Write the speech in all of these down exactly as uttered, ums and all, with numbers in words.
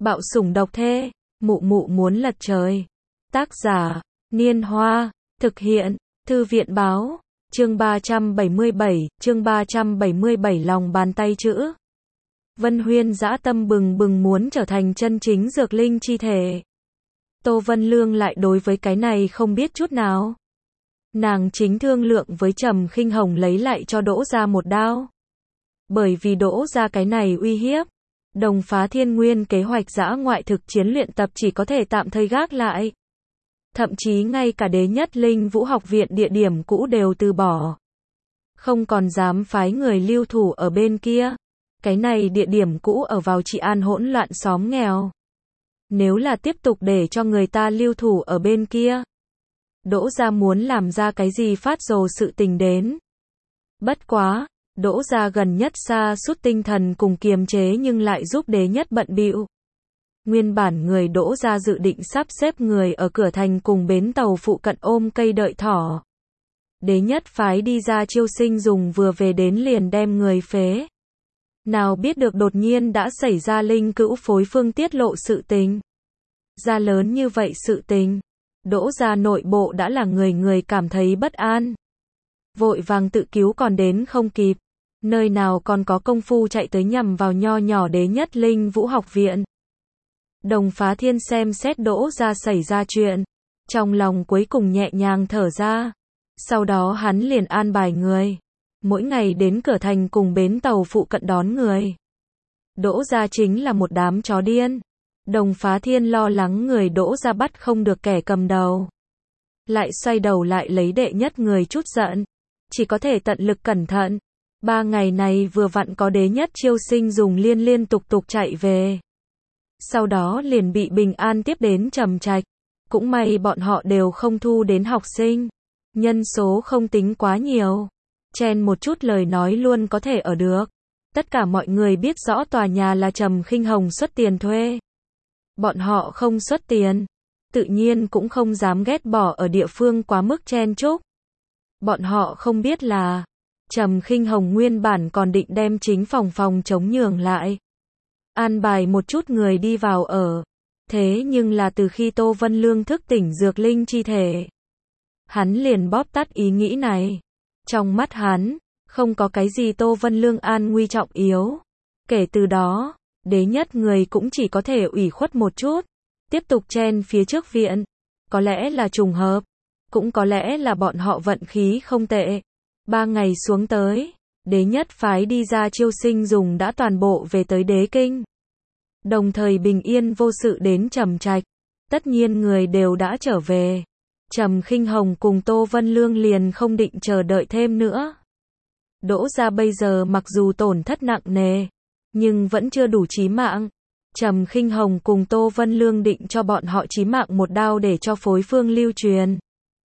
Bạo sủng độc thê, mụ mụ muốn lật trời. Tác giả, Niên Hoa, thực hiện, Thư viện báo, chương ba trăm bảy mươi bảy, chương ba trăm bảy mươi bảy lòng bàn tay chữ. Vân Huyên dã tâm bừng bừng muốn trở thành chân chính dược linh chi thể. Tô Vân Lương lại đối với cái này không biết chút nào. Nàng chính thương lượng với Trầm Khinh Hồng lấy lại cho Đỗ gia một đao. Bởi vì Đỗ gia cái này uy hiếp, Đồng Phá Thiên Nguyên kế hoạch dã ngoại thực chiến luyện tập chỉ có thể tạm thời gác lại. Thậm chí ngay cả Đế Nhất Linh Vũ học viện địa điểm cũ đều từ bỏ. Không còn dám phái người lưu thủ ở bên kia. Cái này địa điểm cũ ở vào trị an hỗn loạn xóm nghèo. Nếu là tiếp tục để cho người ta lưu thủ ở bên kia, Đỗ gia muốn làm ra cái gì phát rồ sự tình đến. Bất quá, Đỗ gia gần nhất xa sút tinh thần cùng kiềm chế nhưng lại giúp Đế Nhất bận bịu. Nguyên bản người Đỗ gia dự định sắp xếp người ở cửa thành cùng bến tàu phụ cận ôm cây đợi thỏ. Đế Nhất phái đi ra chiêu sinh dùng vừa về đến liền đem người phế. Nào biết được đột nhiên đã xảy ra linh cữu phối phương tiết lộ sự tình. Ra lớn như vậy sự tình, Đỗ gia nội bộ đã là người người cảm thấy bất an. Vội vàng tự cứu còn đến không kịp, nơi nào còn có công phu chạy tới nhằm vào nho nhỏ Đế Nhất Linh Vũ học viện. Đồng Phá Thiên xem xét Đỗ gia xảy ra chuyện, trong lòng cuối cùng nhẹ nhàng thở ra. Sau đó hắn liền an bài người, mỗi ngày đến cửa thành cùng bến tàu phụ cận đón người. Đỗ gia chính là một đám chó điên. Đồng Phá Thiên lo lắng người Đỗ gia bắt không được kẻ cầm đầu. Lại xoay đầu lại lấy Đệ Nhất người chút giận. Chỉ có thể tận lực cẩn thận. Ba ngày này vừa vặn có Đế Nhất chiêu sinh dùng liên liên tục tục chạy về. Sau đó liền bị bình an tiếp đến Trầm Trạch. Cũng may bọn họ đều không thu đến học sinh. Nhân số không tính quá nhiều. Chen một chút lời nói luôn có thể ở được. Tất cả mọi người biết rõ tòa nhà là Trầm Khinh Hồng xuất tiền thuê. Bọn họ không xuất tiền, tự nhiên cũng không dám ghét bỏ ở địa phương quá mức chen chúc. Bọn họ không biết là, Trầm Khinh Hồng nguyên bản còn định đem chính phòng phòng chống nhường lại. An bài một chút người đi vào ở. Thế nhưng là từ khi Tô Vân Lương thức tỉnh dược linh chi thể, hắn liền bóp tắt ý nghĩ này. Trong mắt hắn, không có cái gì Tô Vân Lương an nguy trọng yếu. Kể từ đó, Đế Nhất người cũng chỉ có thể ủy khuất một chút, tiếp tục chen phía trước viện. Có lẽ là trùng hợp, cũng có lẽ là bọn họ vận khí không tệ. Ba ngày xuống tới, Đế Nhất phái đi ra chiêu sinh dùng đã toàn bộ về tới Đế Kinh. Đồng thời bình yên vô sự đến Trầm Trạch. Tất nhiên người đều đã trở về. Trầm Khinh Hồng cùng Tô Vân Lương liền không định chờ đợi thêm nữa. Đỗ gia bây giờ mặc dù tổn thất nặng nề, nhưng vẫn chưa đủ chí mạng. Trầm Khinh Hồng cùng Tô Vân Lương định cho bọn họ chí mạng một đao để cho phối phương lưu truyền.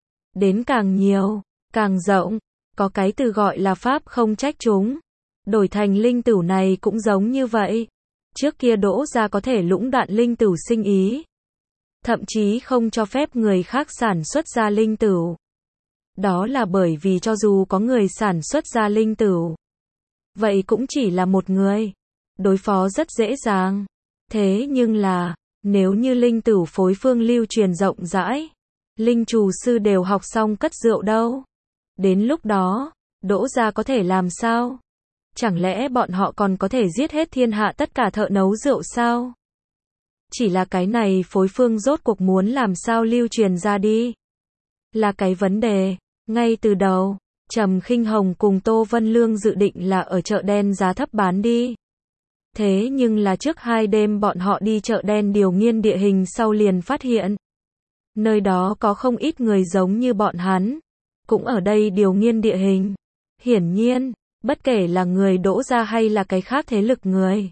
Đến càng nhiều, càng rộng, có cái từ gọi là pháp không trách chúng. Đổi thành linh tửu này cũng giống như vậy. Trước kia Đỗ gia có thể lũng đoạn linh tửu sinh ý. Thậm chí không cho phép người khác sản xuất ra linh tửu. Đó là bởi vì cho dù có người sản xuất ra linh tửu, vậy cũng chỉ là một người. Đối phó rất dễ dàng. Thế nhưng là, nếu như linh tửu phối phương lưu truyền rộng rãi, linh trù sư đều học xong cất rượu đâu. Đến lúc đó, Đỗ gia có thể làm sao? Chẳng lẽ bọn họ còn có thể giết hết thiên hạ tất cả thợ nấu rượu sao? Chỉ là cái này phối phương rốt cuộc muốn làm sao lưu truyền ra đi? Là cái vấn đề. Ngay từ đầu, Trầm Khinh Hồng cùng Tô Vân Lương dự định là ở chợ đen giá thấp bán đi. Thế nhưng là trước hai đêm bọn họ đi chợ đen điều nghiên địa hình sau liền phát hiện. Nơi đó có không ít người giống như bọn hắn. Cũng ở đây điều nghiên địa hình. Hiển nhiên, bất kể là người Đỗ gia hay là cái khác thế lực người,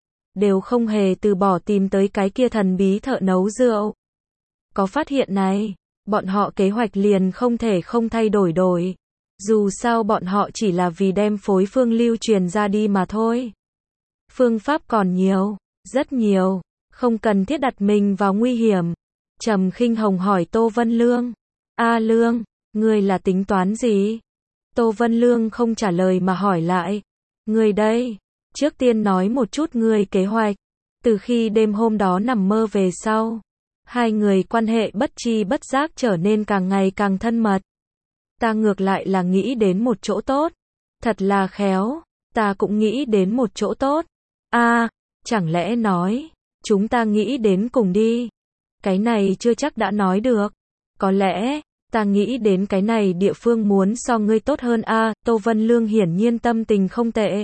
đều không hề từ bỏ tìm tới cái kia thần bí thợ nấu rượu. Có phát hiện này, bọn họ kế hoạch liền không thể không thay đổi đổi. Dù sao bọn họ chỉ là vì đem phối phương lưu truyền ra đi mà thôi. Phương pháp còn nhiều, rất nhiều, không cần thiết đặt mình vào nguy hiểm. Trầm Khinh Hồng hỏi Tô Vân Lương. A Lương, ngươi là tính toán gì? Tô Vân Lương không trả lời mà hỏi lại. Ngươi đây, trước tiên nói một chút ngươi kế hoạch. Từ khi đêm hôm đó nằm mơ về sau, hai người quan hệ bất tri bất giác trở nên càng ngày càng thân mật. Ta ngược lại là nghĩ đến một chỗ tốt. Thật là khéo, ta cũng nghĩ đến một chỗ tốt. A, chẳng lẽ nói, chúng ta nghĩ đến cùng đi. Cái này chưa chắc đã nói được. Có lẽ, ta nghĩ đến cái này địa phương muốn so ngươi tốt hơn a. Tô Vân Lương hiển nhiên tâm tình không tệ.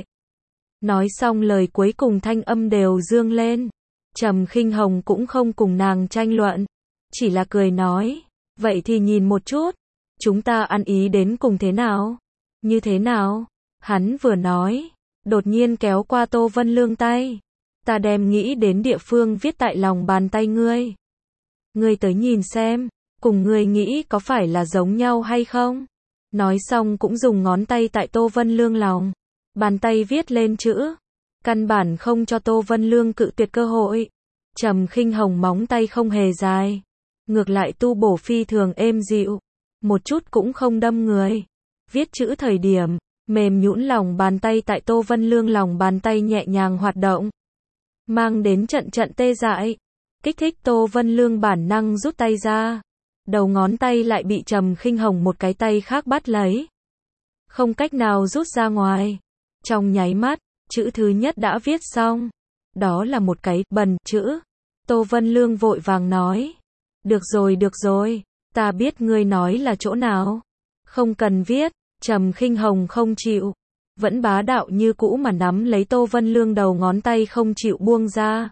Nói xong lời cuối cùng thanh âm đều dương lên. Trầm Khinh Hồng cũng không cùng nàng tranh luận, chỉ là cười nói, vậy thì nhìn một chút, chúng ta ăn ý đến cùng thế nào? Như thế nào? Hắn vừa nói, đột nhiên kéo qua Tô Vân Lương tay. Ta đem nghĩ đến địa phương viết tại lòng bàn tay ngươi. Ngươi tới nhìn xem, cùng ngươi nghĩ có phải là giống nhau hay không? Nói xong cũng dùng ngón tay tại Tô Vân Lương lòng bàn tay viết lên chữ. Căn bản không cho Tô Vân Lương cự tuyệt cơ hội. Trầm Khinh Hồng móng tay không hề dài, ngược lại tu bổ phi thường êm dịu, một chút cũng không đâm người. Viết chữ thời điểm, mềm nhũn lòng bàn tay tại Tô Vân Lương lòng bàn tay nhẹ nhàng hoạt động, mang đến trận trận tê dại, kích thích Tô Vân Lương bản năng rút tay ra. Đầu ngón tay lại bị Trầm Khinh Hồng một cái tay khác bắt lấy, không cách nào rút ra ngoài. Trong nháy mắt, chữ thứ nhất đã viết xong. Đó là một cái bần chữ. Tô Vân Lương vội vàng nói, được rồi được rồi, ta biết ngươi nói là chỗ nào. Không cần viết. Trầm Khinh Hồng không chịu, vẫn bá đạo như cũ mà nắm lấy Tô Vân Lương đầu ngón tay không chịu buông ra.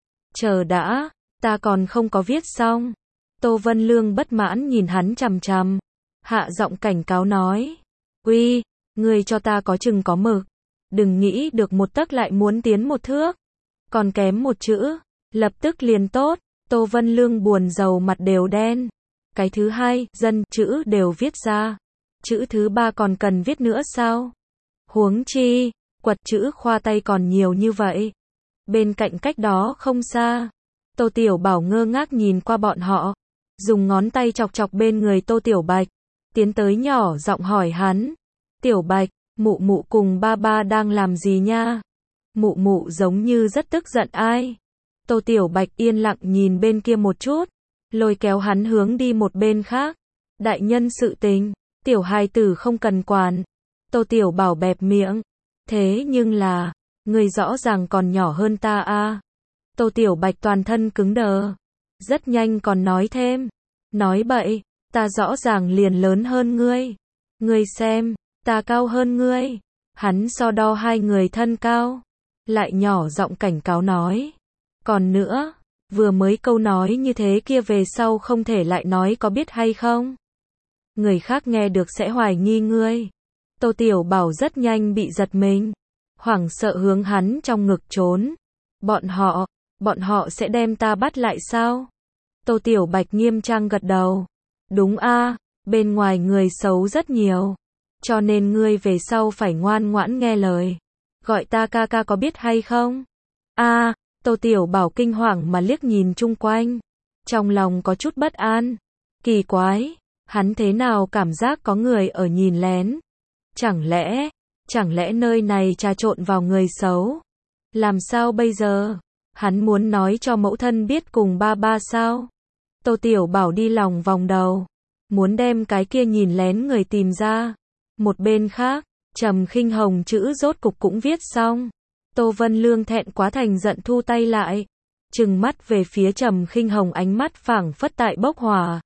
Chờ đã, ta còn không có viết xong. Tô Vân Lương bất mãn nhìn hắn chằm chằm, hạ giọng cảnh cáo nói, uy, ngươi cho ta có chừng có mực, đừng nghĩ được một tấc lại muốn tiến một thước, còn kém một chữ, lập tức liền tốt. Tô Vân Lương buồn rầu mặt đều đen. Cái thứ hai, dân, chữ đều viết ra. Chữ thứ ba còn cần viết nữa sao? Huống chi, quật chữ khoa tay còn nhiều như vậy. Bên cạnh cách đó không xa, Tô Tiểu Bảo ngơ ngác nhìn qua bọn họ, dùng ngón tay chọc chọc bên người Tô Tiểu Bạch, tiến tới nhỏ giọng hỏi hắn, Tiểu Bạch, mụ mụ cùng ba ba đang làm gì nha? Mụ mụ giống như rất tức giận ai? Tô Tiểu Bạch yên lặng nhìn bên kia một chút, lôi kéo hắn hướng đi một bên khác. Đại nhân sự tình, tiểu hài tử không cần quản. Tô Tiểu Bảo bẹp miệng, thế nhưng là, người rõ ràng còn nhỏ hơn ta a. Tô Tiểu Bạch toàn thân cứng đờ, rất nhanh còn nói thêm, nói bậy, ta rõ ràng liền lớn hơn ngươi. Ngươi xem, ta cao hơn ngươi. Hắn so đo hai người thân cao, lại nhỏ giọng cảnh cáo nói, còn nữa, vừa mới câu nói như thế kia về sau không thể lại nói có biết hay không? Người khác nghe được sẽ hoài nghi ngươi. Tô Tiểu Bảo rất nhanh bị giật mình, hoảng sợ hướng hắn trong ngực trốn. Bọn họ, bọn họ sẽ đem ta bắt lại sao? Tô Tiểu Bạch nghiêm trang gật đầu. Đúng a, bên ngoài người xấu rất nhiều, cho nên ngươi về sau phải ngoan ngoãn nghe lời. Gọi ta ca ca có biết hay không? A, Tô Tiểu Bảo kinh hoàng mà liếc nhìn chung quanh, trong lòng có chút bất an. Kỳ quái, hắn thế nào cảm giác có người ở nhìn lén? Chẳng lẽ, chẳng lẽ nơi này trà trộn vào người xấu? Làm sao bây giờ? Hắn muốn nói cho mẫu thân biết cùng ba ba sao? Tô Tiểu Bảo đi lòng vòng đầu, muốn đem cái kia nhìn lén người tìm ra. Một bên khác, Trầm Khinh Hồng chữ rốt cục cũng viết xong. Tô Vân Lương thẹn quá thành giận thu tay lại, trừng mắt về phía Trầm Khinh Hồng, ánh mắt phảng phất tại bốc hỏa.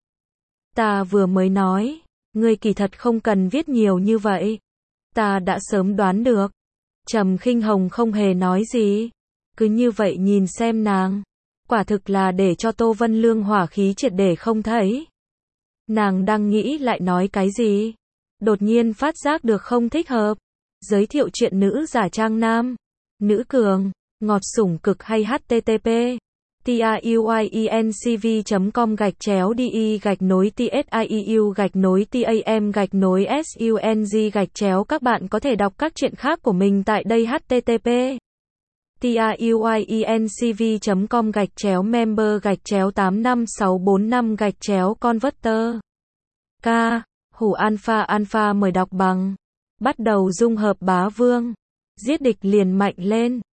Ta vừa mới nói, ngươi kỳ thật không cần viết nhiều như vậy. Ta đã sớm đoán được. Trầm Khinh Hồng không hề nói gì, cứ như vậy nhìn xem nàng. Quả thực là để cho Tô Vân Lương hỏa khí triệt để không thấy. Nàng đang nghĩ lại nói cái gì, đột nhiên phát giác được không thích hợp. Giới thiệu chuyện nữ giả trang nam, nữ cường, ngọt sủng cực hay http tiuyenCV chấm com gạch chéo đi gạch nối tsiu gạch nối tam gạch nối sung gạch chéo. Các bạn có thể đọc các chuyện khác của mình tại đây. Http tiuyenCV chấm com gạch chéo member gạch chéo tám năm sáu bốn năm gạch chéo converter. K. Hủ alpha alpha mời đọc bằng. Bắt đầu dung hợp bá vương, giết địch liền mạnh lên.